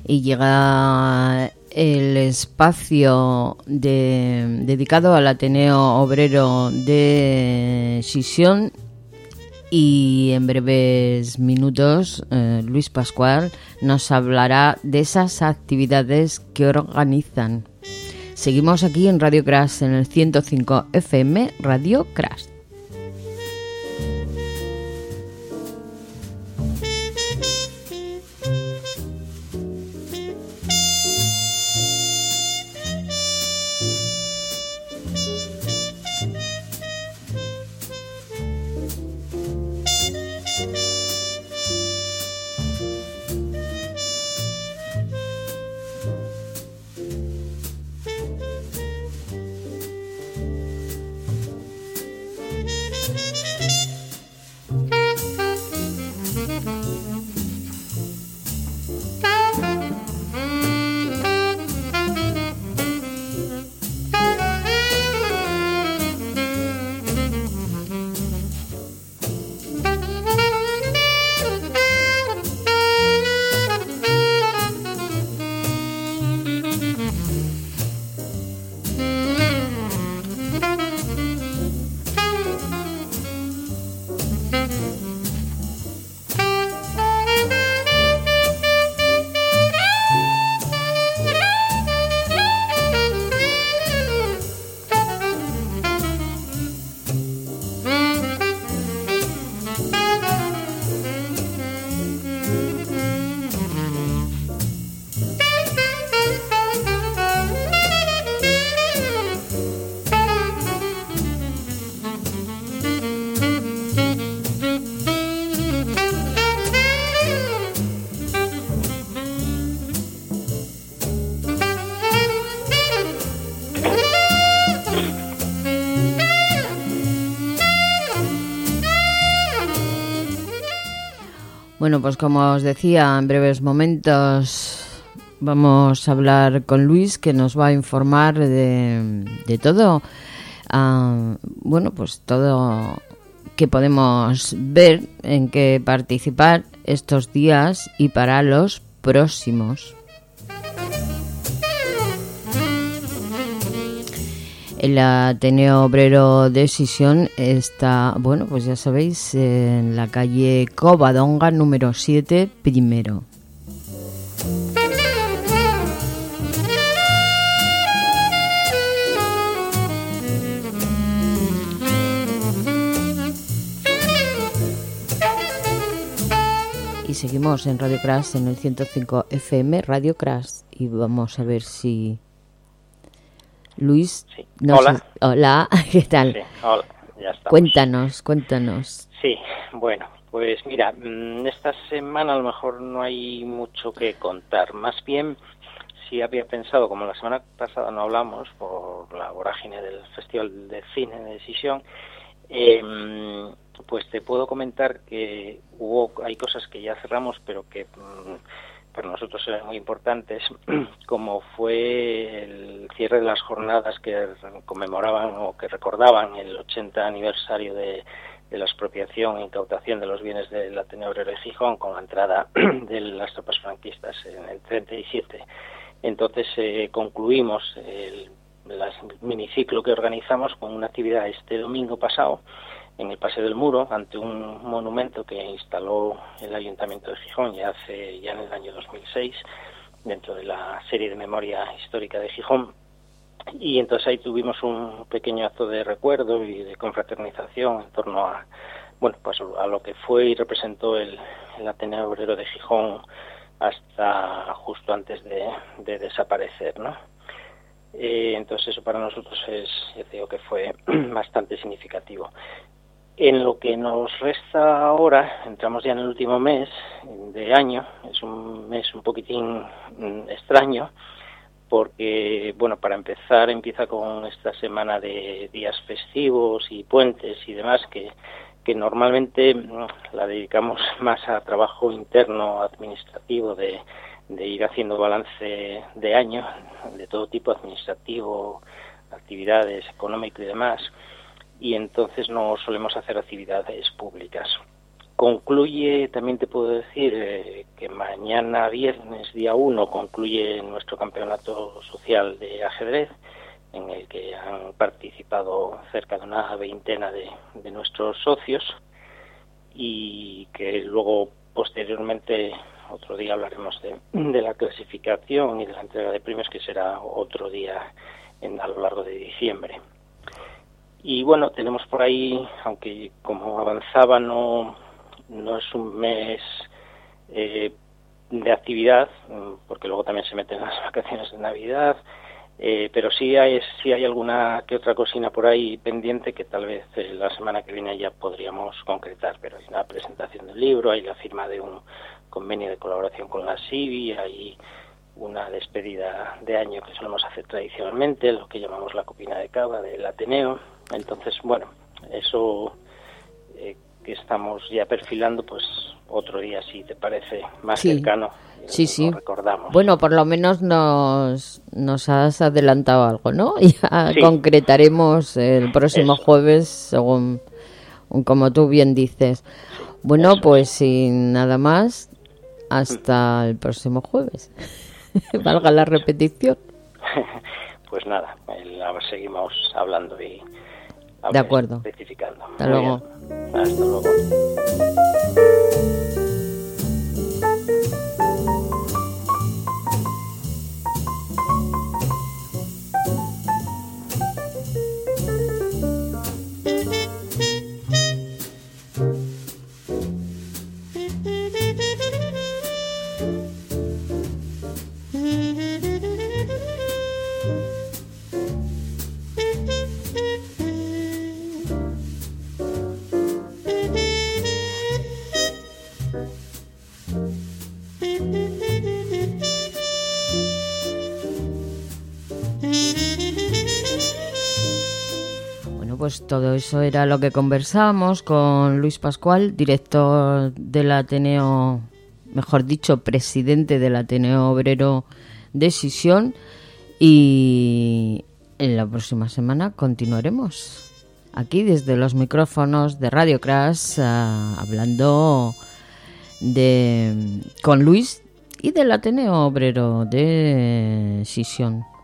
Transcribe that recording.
y llega el espacio dedicado al Ateneo Obrero de Xixón, y en breves minutos Luis Pascual nos hablará de esas actividades que organizan. Seguimos aquí en Radio Crash, en el 105 FM, Radio Crash. Bueno, pues como os decía, en breves momentos vamos a hablar con Luis, que nos va a informar de todo, bueno, pues todo que podemos ver, en qué participar estos días y para los próximos. El Ateneo Obrero de Xixón está, bueno, pues ya sabéis, en la calle Covadonga, número 7, primero. Y seguimos en Radio Crash, en el 105 FM, Radio Crash, y vamos a ver si Luis... Sí. Hola. Hola, ¿qué tal? Sí, hola, ya estamos. Cuéntanos. Sí, bueno, pues mira, esta semana a lo mejor no hay mucho que contar. Más bien, sí había pensado, como la semana pasada no hablamos por la vorágine del Festival de Cine de Xixón, pues te puedo comentar que hay cosas que ya cerramos, pero que para nosotros eran muy importantes, como fue el cierre de las jornadas que conmemoraban o que recordaban el 80 aniversario de la expropiación e incautación de los bienes del Ateneo Obrero de Gijón, con la entrada de las tropas franquistas en el 37. Entonces concluimos el miniciclo que organizamos con una actividad este domingo pasado en el Paseo del Muro, ante un monumento que instaló el Ayuntamiento de Gijón ya en el año 2006, dentro de la serie de memoria histórica de Gijón. Y entonces ahí tuvimos un pequeño acto de recuerdo y de confraternización en torno a, bueno, pues a lo que fue y representó el Ateneo Obrero de Gijón hasta justo antes de desaparecer, ¿no? Entonces eso para nosotros yo digo que fue bastante significativo. En lo que nos resta ahora, entramos ya en el último mes de año, es un mes un poquitín extraño, porque, bueno, para empezar empieza con esta semana de días festivos y puentes y demás, que normalmente la dedicamos más a trabajo interno administrativo de ir haciendo balance de año, de todo tipo, administrativo, actividades, económico y demás, y entonces no solemos hacer actividades públicas. concluye, también te puedo decir que mañana viernes, día 1, concluye nuestro campeonato social de ajedrez, en el que han participado cerca de una veintena de nuestros socios, y que luego, posteriormente, otro día hablaremos de la clasificación y de la entrega de premios, que será otro día a lo largo de diciembre. Y bueno, tenemos por ahí, aunque como avanzaba no es un mes de actividad, porque luego también se meten las vacaciones de Navidad, pero sí hay alguna que otra cosina por ahí pendiente que tal vez la semana que viene ya podríamos concretar. Pero hay una presentación del libro, hay la firma de un convenio de colaboración con la SIBI, hay una despedida de año que solemos hacer tradicionalmente, lo que llamamos la copina de cava del Ateneo. Entonces, bueno, eso que estamos ya perfilando, pues otro día, si te parece más cercano, sí. Recordamos. Bueno, por lo menos nos has adelantado algo, ¿no? Ya concretaremos el próximo jueves, según como tú bien dices. Bueno, pues sin nada más, hasta el próximo jueves. Valga la repetición. Pues nada, seguimos hablando y de acuerdo. Especificando. Hasta luego. Hasta luego. Pues todo eso era lo que conversábamos con Luis Pascual, director del Ateneo, mejor dicho, presidente del Ateneo Obrero de Sisión, y en la próxima semana continuaremos aquí desde los micrófonos de Radio Crash hablando con Luis y del Ateneo Obrero de Sisión.